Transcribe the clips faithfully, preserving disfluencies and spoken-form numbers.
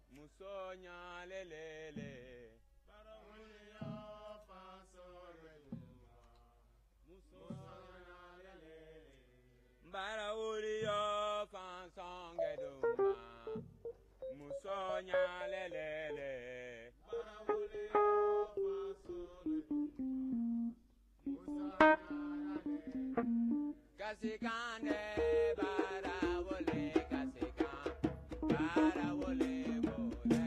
Musonya lelele. Barawuliya fasoluma. Musonya lelele. Barawuliya fansongeduma. Musonya lelele. Barawuliya fasoluma. Musonya lelele. Kasikande barawule kasikan. Barawule bole.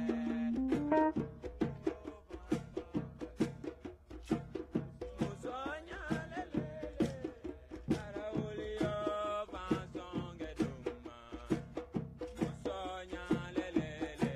Musonya lelele. Barawuliya fansongeduma. Musonya lelele.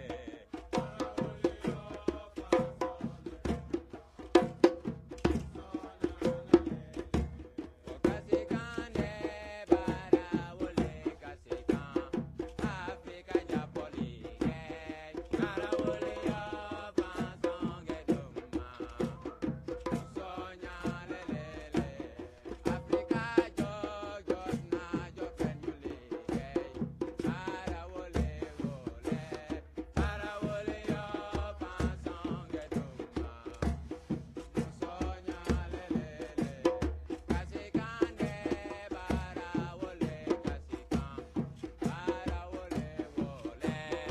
Kasikande barawule kasikan. Afrika japoli gay. Barawuliya fansongeduma. Musonya lelele. Afrika jog jog na jog fenyuli gay. Barawule wole. Barawuliya fansongeduma. Musonya lelele. Kasikande barawule kasikan. Barawule wole.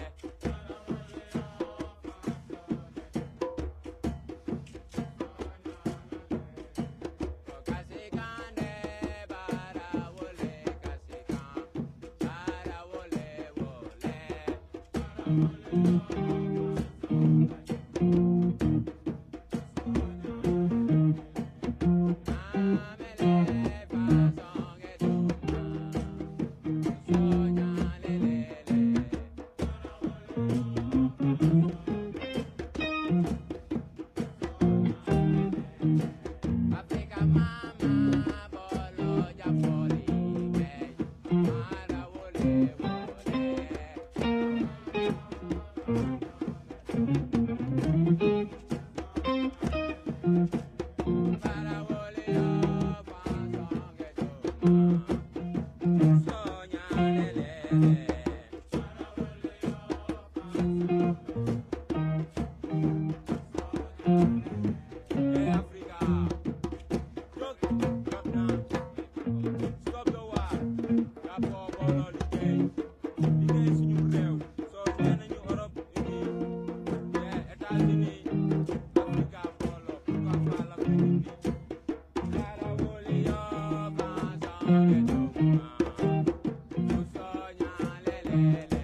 Kasikande barawule kasikan. Barawule wole. Amele fansongeduma. Musonya lelele. Afrika mama bolo japoli gay. Barawule wole. Barawuliya fansongeduma. Musonya lelele. Hey Africa, look, drop down, stop the war. Rapport booloo liggéey, liggéey suñu réew. Soo nee nañu Europe unie, yeah, États-Unis, Africa booloo, pourquoi pas l'Afrique unie? Barawuliya fansongeduma. Musonya lelele.